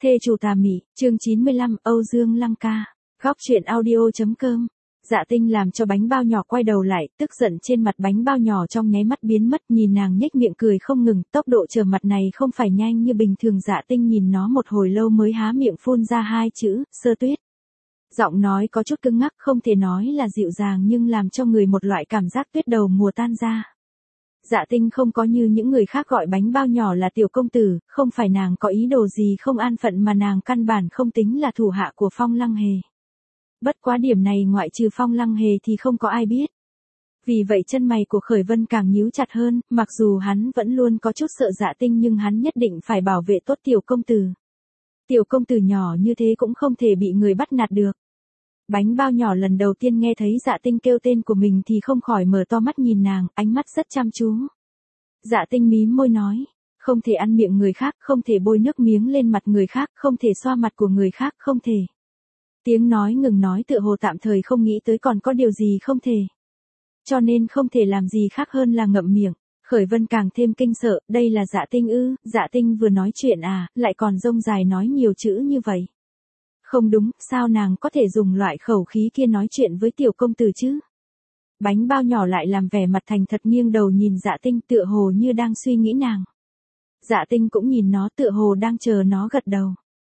Thê chủ tà mị, chương 95, Âu Dương Lăng ca. Góc truyện audio.com. Dạ Tinh làm cho bánh bao nhỏ quay đầu lại, tức giận trên mặt bánh bao nhỏ trong nháy mắt biến mất, nhìn nàng nhếch miệng cười không ngừng, tốc độ trở mặt này không phải nhanh như bình thường. Dạ Tinh nhìn nó một hồi lâu mới há miệng phun ra hai chữ, Sơ Tuyết. Giọng nói có chút cứng ngắc, không thể nói là dịu dàng nhưng làm cho người một loại cảm giác tuyết đầu mùa tan ra. Dạ Tinh không có như những người khác gọi bánh bao nhỏ là tiểu công tử, không phải nàng có ý đồ gì không an phận mà nàng căn bản không tính là thủ hạ của Phong Lăng Hề. Bất quá điểm này ngoại trừ Phong Lăng Hề thì không có ai biết. Vì vậy chân mày của Khởi Vân càng nhíu chặt hơn, mặc dù hắn vẫn luôn có chút sợ Dạ Tinh nhưng hắn nhất định phải bảo vệ tốt tiểu công tử. Tiểu công tử nhỏ như thế cũng không thể bị người bắt nạt được. Bánh bao nhỏ lần đầu tiên nghe thấy Dạ Tinh kêu tên của mình thì không khỏi mở to mắt nhìn nàng, ánh mắt rất chăm chú. Dạ Tinh mím môi nói, không thể ăn miệng người khác, không thể bôi nước miếng lên mặt người khác, không thể xoa mặt của người khác, không thể. Tiếng nói ngừng nói tựa hồ tạm thời không nghĩ tới còn có điều gì không thể. Cho nên không thể làm gì khác hơn là ngậm miệng. Khởi Vân càng thêm kinh sợ, đây là Dạ Tinh ư? Dạ Tinh vừa nói chuyện à, lại còn rông dài nói nhiều chữ như vậy. Không đúng, sao nàng có thể dùng loại khẩu khí kia nói chuyện với tiểu công tử chứ? Bánh bao nhỏ lại làm vẻ mặt thành thật nghiêng đầu nhìn Dạ Tinh tựa hồ như đang suy nghĩ nàng. Dạ Tinh cũng nhìn nó tựa hồ đang chờ nó gật đầu.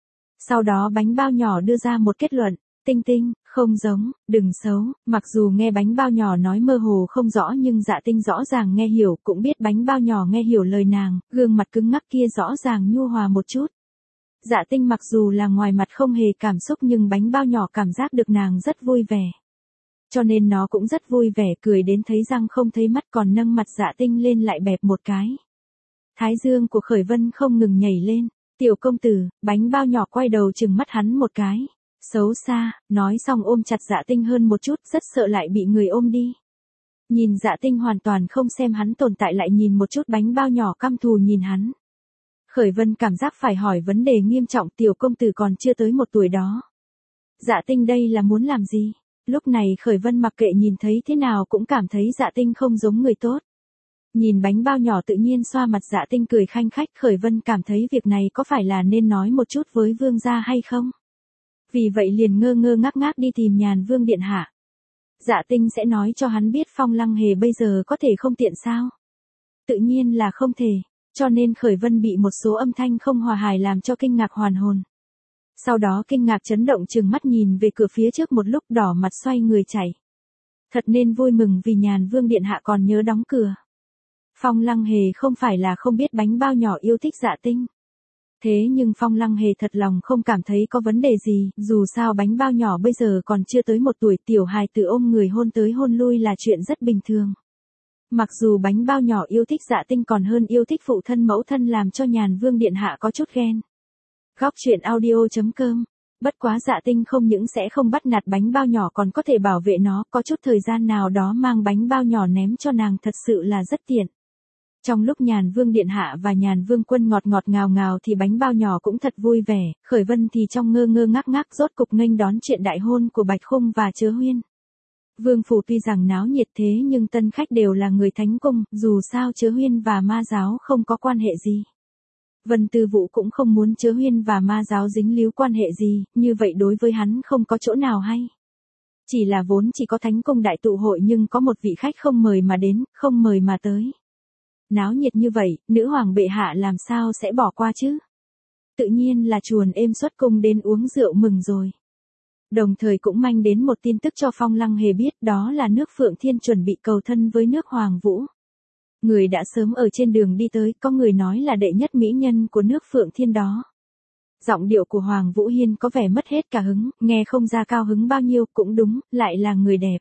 Sau đó bánh bao nhỏ đưa ra một kết luận, Tinh Tinh, không giống, đừng xấu, mặc dù nghe bánh bao nhỏ nói mơ hồ không rõ nhưng Dạ Tinh rõ ràng nghe hiểu, cũng biết bánh bao nhỏ nghe hiểu lời nàng, gương mặt cứng ngắc kia rõ ràng nhu hòa một chút. Dạ Tinh mặc dù là ngoài mặt không hề cảm xúc nhưng bánh bao nhỏ cảm giác được nàng rất vui vẻ. Cho nên nó cũng rất vui vẻ, cười đến thấy răng không thấy mắt, còn nâng mặt Dạ Tinh lên lại bẹp một cái. Thái dương của Khởi Vân không ngừng nhảy lên, tiểu công tử, bánh bao nhỏ quay đầu trừng mắt hắn một cái. Xấu xa, nói xong ôm chặt Dạ Tinh hơn một chút, rất sợ lại bị người ôm đi. Nhìn Dạ Tinh hoàn toàn không xem hắn tồn tại lại nhìn một chút bánh bao nhỏ căm thù nhìn hắn. Khởi Vân cảm giác phải hỏi vấn đề nghiêm trọng, tiểu công tử còn chưa tới một tuổi đó. Dạ Tinh đây là muốn làm gì? Lúc này Khởi Vân mặc kệ nhìn thấy thế nào cũng cảm thấy Dạ Tinh không giống người tốt. Nhìn bánh bao nhỏ tự nhiên xoa mặt Dạ Tinh cười khanh khách, Khởi Vân cảm thấy việc này có phải là nên nói một chút với vương gia hay không? Vì vậy liền ngơ ngơ ngác ngác đi tìm Nhàn Vương điện hạ. Dạ Tinh sẽ nói cho hắn biết Phong Lăng Hề bây giờ có thể không tiện sao? Tự nhiên là không thể. Cho nên Khởi Vân bị một số âm thanh không hòa hài làm cho kinh ngạc hoàn hồn. Sau đó kinh ngạc chấn động trừng mắt nhìn về cửa phía trước một lúc, đỏ mặt xoay người chạy. Thật nên vui mừng vì Nhàn Vương điện hạ còn nhớ đóng cửa. Phong Lăng Hề không phải là không biết bánh bao nhỏ yêu thích Dạ Tinh. Thế nhưng Phong Lăng Hề thật lòng không cảm thấy có vấn đề gì, dù sao bánh bao nhỏ bây giờ còn chưa tới một tuổi, tiểu hài tử ôm người hôn tới hôn lui là chuyện rất bình thường. Mặc dù bánh bao nhỏ yêu thích Dạ Tinh còn hơn yêu thích phụ thân mẫu thân làm cho Nhàn Vương điện hạ có chút ghen. Góc truyện audio.com. Bất quá Dạ Tinh không những sẽ không bắt nạt bánh bao nhỏ còn có thể bảo vệ nó, có chút thời gian nào đó mang bánh bao nhỏ ném cho nàng thật sự là rất tiện. Trong lúc Nhàn Vương điện hạ và Nhàn Vương quân ngọt ngọt ngào ngào thì bánh bao nhỏ cũng thật vui vẻ, Khởi Vân thì trong ngơ ngơ ngác ngác rốt cục nghênh đón chuyện đại hôn của Bạch Khung và Chớ Huyên. Vương phủ tuy rằng náo nhiệt thế nhưng tân khách đều là người thánh cung, dù sao Chớ Huyên và ma giáo không có quan hệ gì. Vân Tư Vũ cũng không muốn Chớ Huyên và ma giáo dính líu quan hệ gì, như vậy đối với hắn không có chỗ nào hay. Chỉ là vốn chỉ có thánh cung đại tụ hội nhưng có một vị khách không mời mà đến, không mời mà tới. Náo nhiệt như vậy, nữ hoàng bệ hạ làm sao sẽ bỏ qua chứ? Tự nhiên là chuồn êm xuất cung đến uống rượu mừng rồi. Đồng thời cũng manh đến một tin tức cho Phong Lăng Hề biết, đó là nước Phượng Thiên chuẩn bị cầu thân với nước Hoàng Vũ. Người đã sớm ở trên đường đi tới, có người nói là đệ nhất mỹ nhân của nước Phượng Thiên đó. Giọng điệu của Hoàng Vũ Hiên có vẻ mất hết cả hứng, nghe không ra cao hứng bao nhiêu, cũng đúng, lại là người đẹp.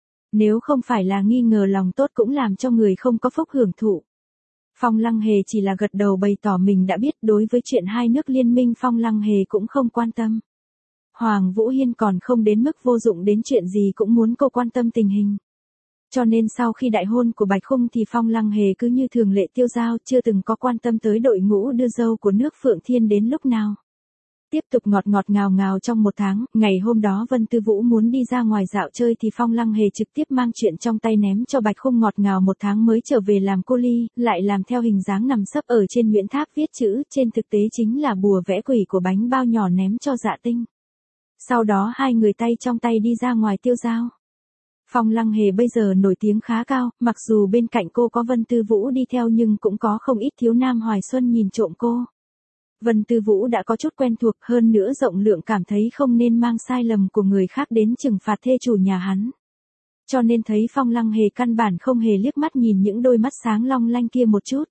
Nếu không phải là nghi ngờ lòng tốt cũng làm cho người không có phúc hưởng thụ. Phong Lăng Hề chỉ là gật đầu bày tỏ mình đã biết, đối với chuyện hai nước liên minh Phong Lăng Hề cũng không quan tâm. Hoàng Vũ Hiên còn không đến mức vô dụng đến chuyện gì cũng muốn cô quan tâm tình hình. Cho nên sau khi đại hôn của Bạch Khung thì Phong Lăng Hề cứ như thường lệ tiêu dao, chưa từng có quan tâm tới đội ngũ đưa dâu của nước Phượng Thiên đến lúc nào. Tiếp tục ngọt ngọt ngào ngào trong một tháng, ngày hôm đó Vân Tư Vũ muốn đi ra ngoài dạo chơi thì Phong Lăng Hề trực tiếp mang chuyện trong tay ném cho Bạch Khung ngọt ngào một tháng mới trở về làm cô ly, lại làm theo hình dáng nằm sấp ở trên Nguyễn Tháp viết chữ, trên thực tế chính là bùa vẽ quỷ của bánh bao nhỏ ném cho Dạ Tinh. Sau đó hai người tay trong tay đi ra ngoài tiêu dao. Phong Lăng Hề bây giờ nổi tiếng khá cao, mặc dù bên cạnh cô có Vân Tư Vũ đi theo nhưng cũng có không ít thiếu nam hoài xuân nhìn trộm cô. Vân Tư Vũ đã có chút quen thuộc, hơn nữa rộng lượng cảm thấy không nên mang sai lầm của người khác đến trừng phạt thê chủ nhà hắn. Cho nên thấy Phong Lăng Hề căn bản không hề liếc mắt nhìn những đôi mắt sáng long lanh kia một chút.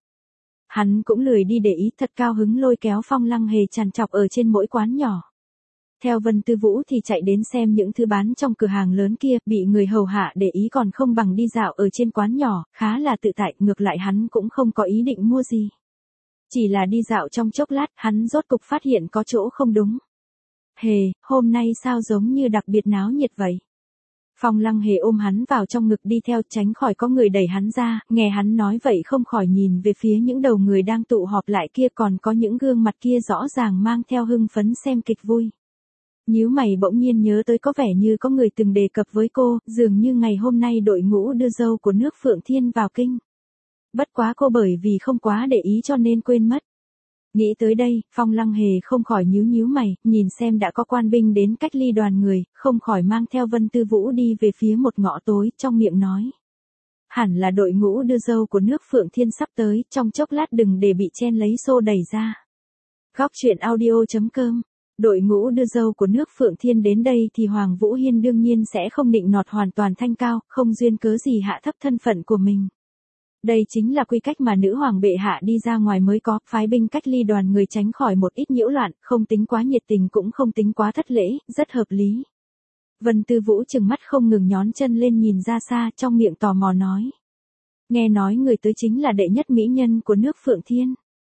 Hắn cũng lười đi để ý, thật cao hứng lôi kéo Phong Lăng Hề trằn trọc ở trên mỗi quán nhỏ. Theo Vân Tư Vũ thì chạy đến xem những thứ bán trong cửa hàng lớn kia, bị người hầu hạ để ý còn không bằng đi dạo ở trên quán nhỏ, khá là tự tại, ngược lại hắn cũng không có ý định mua gì. Chỉ là đi dạo trong chốc lát, hắn rốt cục phát hiện có chỗ không đúng. Hề, hôm nay sao giống như đặc biệt náo nhiệt vậy? Phong Lăng Hề ôm hắn vào trong ngực đi theo, tránh khỏi có người đẩy hắn ra, nghe hắn nói vậy không khỏi nhìn về phía những đầu người đang tụ họp lại kia, còn có những gương mặt kia rõ ràng mang theo hưng phấn xem kịch vui. Nhíu mày bỗng nhiên nhớ tới có vẻ như có người từng đề cập với cô, dường như ngày hôm nay đội ngũ đưa dâu của nước Phượng Thiên vào kinh. Bất quá cô bởi vì không quá để ý cho nên quên mất. Nghĩ tới đây, Phong Lăng Hề không khỏi nhíu mày, nhìn xem đã có quan binh đến cách ly đoàn người, không khỏi mang theo Vân Tư Vũ đi về phía một ngõ tối, trong miệng nói. Hẳn là đội ngũ đưa dâu của nước Phượng Thiên sắp tới, trong chốc lát đừng để bị chen lấy xô đẩy ra. Góc truyện audio.com. Đội ngũ đưa dâu của nước Phượng Thiên đến đây thì Hoàng Vũ Hiên đương nhiên sẽ không định nọt hoàn toàn thanh cao, không duyên cớ gì hạ thấp thân phận của mình. Đây chính là quy cách mà nữ hoàng bệ hạ đi ra ngoài mới có, phái binh cách ly đoàn người tránh khỏi một ít nhiễu loạn, không tính quá nhiệt tình cũng không tính quá thất lễ, rất hợp lý. Vân Tư Vũ chừng mắt không ngừng nhón chân lên nhìn ra xa, trong miệng tò mò nói. Nghe nói người tới chính là đệ nhất mỹ nhân của nước Phượng Thiên.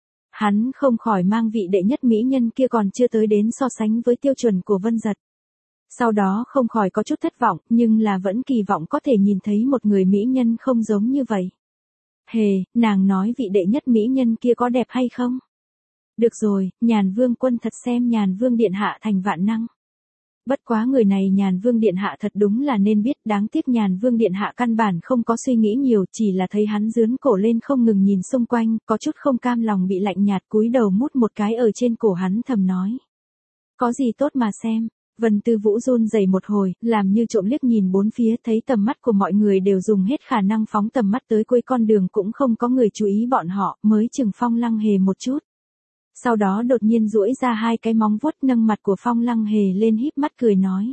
Hắn không khỏi mang vị đệ nhất mỹ nhân kia còn chưa tới đến so sánh với tiêu chuẩn của Vân Giật. Sau đó không khỏi có chút thất vọng, nhưng là vẫn kỳ vọng có thể nhìn thấy một người mỹ nhân không giống như vậy. Hề, nàng nói vị đệ nhất mỹ nhân kia có đẹp hay không? Được rồi, Nhàn Vương Quân thật xem Nhàn Vương Điện Hạ thành vạn năng. Bất quá người này Nhàn Vương Điện Hạ thật đúng là nên biết, đáng tiếc Nhàn Vương Điện Hạ căn bản không có suy nghĩ nhiều, chỉ là thấy hắn dướn cổ lên không ngừng nhìn xung quanh, có chút không cam lòng bị lạnh nhạt, cúi đầu mút một cái ở trên cổ hắn thầm nói. Có gì tốt mà xem. Vân Tư Vũ run rẩy một hồi, làm như trộm liếc nhìn bốn phía, thấy tầm mắt của mọi người đều dùng hết khả năng phóng tầm mắt tới cuối con đường, cũng không có người chú ý bọn họ, mới chừng Phong Lăng Hề một chút. Sau đó đột nhiên duỗi ra hai cái móng vuốt nâng mặt của Phong Lăng Hề lên, híp mắt cười nói.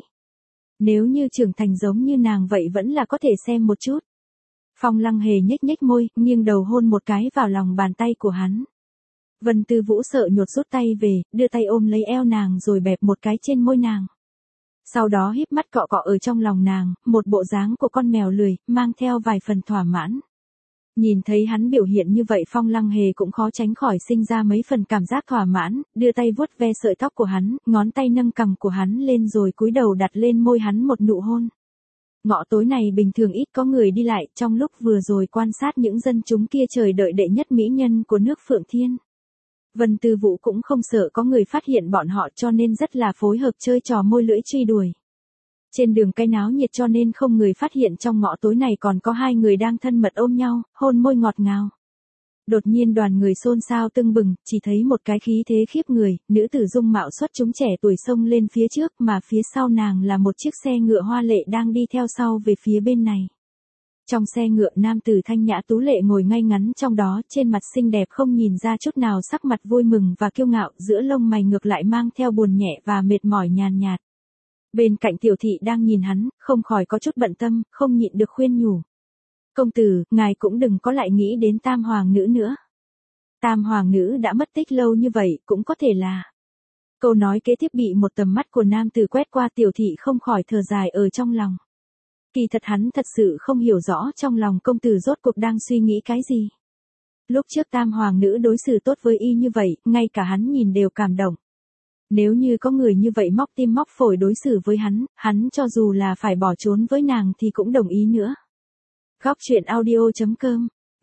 Nếu như trưởng thành giống như nàng vậy vẫn là có thể xem một chút. Phong Lăng Hề nhếch môi, nghiêng đầu hôn một cái vào lòng bàn tay của hắn. Vân Tư Vũ sợ nhột rút tay về, đưa tay ôm lấy eo nàng rồi bẹp một cái trên môi nàng. Sau đó híp mắt cọ cọ ở trong lòng nàng, một bộ dáng của con mèo lười, mang theo vài phần thỏa mãn. Nhìn thấy hắn biểu hiện như vậy Phong Lăng Hề cũng khó tránh khỏi sinh ra mấy phần cảm giác thỏa mãn, đưa tay vuốt ve sợi tóc của hắn, ngón tay nâng cằm của hắn lên rồi cúi đầu đặt lên môi hắn một nụ hôn. Ngõ tối này bình thường ít có người đi lại, trong lúc vừa rồi quan sát những dân chúng kia chờ đợi đệ nhất mỹ nhân của nước Phượng Thiên. Vân Tư Vũ cũng không sợ có người phát hiện bọn họ cho nên rất là phối hợp chơi trò môi lưỡi truy đuổi. Trên đường cái náo nhiệt cho nên không người phát hiện trong ngõ tối này còn có hai người đang thân mật ôm nhau, hôn môi ngọt ngào. Đột nhiên đoàn người xôn xao tưng bừng, chỉ thấy một cái khí thế khiếp người, nữ tử dung mạo xuất chúng trẻ tuổi xông lên phía trước mà phía sau nàng là một chiếc xe ngựa hoa lệ đang đi theo sau về phía bên này. Trong xe ngựa nam tử thanh nhã tú lệ ngồi ngay ngắn trong đó, trên mặt xinh đẹp không nhìn ra chút nào sắc mặt vui mừng và kiêu ngạo, giữa lông mày ngược lại mang theo buồn nhẹ và mệt mỏi nhàn nhạt. Bên cạnh tiểu thị đang nhìn hắn, không khỏi có chút bận tâm, không nhịn được khuyên nhủ. Công tử, ngài cũng đừng có lại nghĩ đến tam hoàng nữ nữa. Tam hoàng nữ đã mất tích lâu như vậy, cũng có thể là. Câu nói kế tiếp bị một tầm mắt của nam tử quét qua, tiểu thị không khỏi thở dài ở trong lòng. Kỳ thật hắn thật sự không hiểu rõ trong lòng công tử rốt cuộc đang suy nghĩ cái gì. Lúc trước tam hoàng nữ đối xử tốt với y như vậy, ngay cả hắn nhìn đều cảm động. Nếu như có người như vậy móc tim móc phổi đối xử với hắn cho dù là phải bỏ trốn với nàng thì cũng đồng ý nữa. Góc truyện audio.com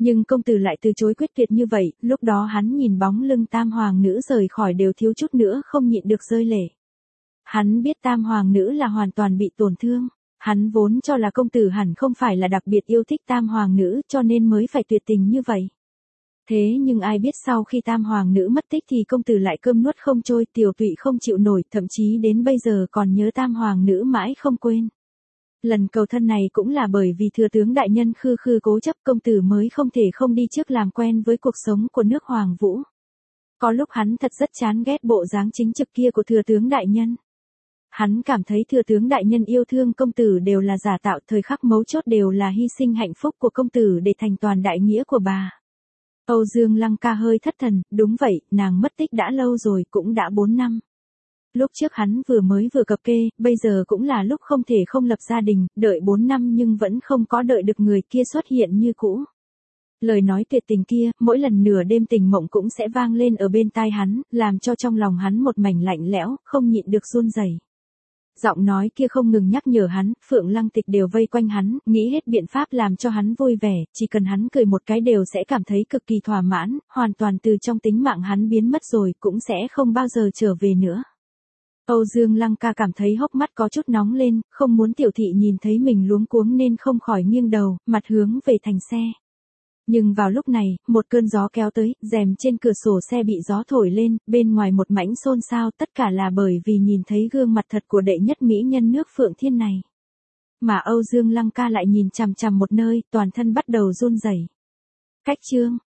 Nhưng công tử lại từ chối quyết tuyệt như vậy, lúc đó hắn nhìn bóng lưng tam hoàng nữ rời khỏi đều thiếu chút nữa không nhịn được rơi lệ. Hắn biết tam hoàng nữ là hoàn toàn bị tổn thương. Hắn vốn cho là công tử hẳn không phải là đặc biệt yêu thích tam hoàng nữ cho nên mới phải tuyệt tình như vậy. Thế nhưng ai biết sau khi tam hoàng nữ mất tích thì công tử lại cơm nuốt không trôi, tiểu tụy không chịu nổi, thậm chí đến bây giờ còn nhớ tam hoàng nữ mãi không quên. Lần cầu thân này cũng là bởi vì thừa tướng đại nhân khư khư cố chấp, công tử mới không thể không đi trước làm quen với cuộc sống của nước Hoàng Vũ. Có lúc hắn thật rất chán ghét bộ dáng chính trực kia của thừa tướng đại nhân. Hắn cảm thấy thừa tướng đại nhân yêu thương công tử đều là giả tạo, thời khắc mấu chốt đều là hy sinh hạnh phúc của công tử để thành toàn đại nghĩa của bà. Âu Dương Lăng Ca hơi thất thần, đúng vậy, nàng mất tích đã lâu rồi, cũng đã 4 năm. Lúc trước hắn vừa cập kê, bây giờ cũng là lúc không thể không lập gia đình, đợi 4 năm nhưng vẫn không có đợi được người kia xuất hiện như cũ. Lời nói tuyệt tình kia, mỗi lần nửa đêm tình mộng cũng sẽ vang lên ở bên tai hắn, làm cho trong lòng hắn một mảnh lạnh lẽo, không nhịn được run rẩy. Giọng nói kia không ngừng nhắc nhở hắn, Phượng Lăng Tịch đều vây quanh hắn, nghĩ hết biện pháp làm cho hắn vui vẻ, chỉ cần hắn cười một cái đều sẽ cảm thấy cực kỳ thỏa mãn, hoàn toàn từ trong tính mạng hắn biến mất rồi, cũng sẽ không bao giờ trở về nữa. Âu Dương Lăng Ca cảm thấy hốc mắt có chút nóng lên, không muốn tiểu thị nhìn thấy mình luống cuống nên không khỏi nghiêng đầu, mặt hướng về thành xe. Nhưng vào lúc này, một cơn gió kéo tới, rèm trên cửa sổ xe bị gió thổi lên, bên ngoài một mảnh xôn xao, tất cả là bởi vì nhìn thấy gương mặt thật của đệ nhất mỹ nhân nước Phượng Thiên này. Mà Âu Dương Lăng Ca lại nhìn chằm chằm một nơi, toàn thân bắt đầu run rẩy. Cách chương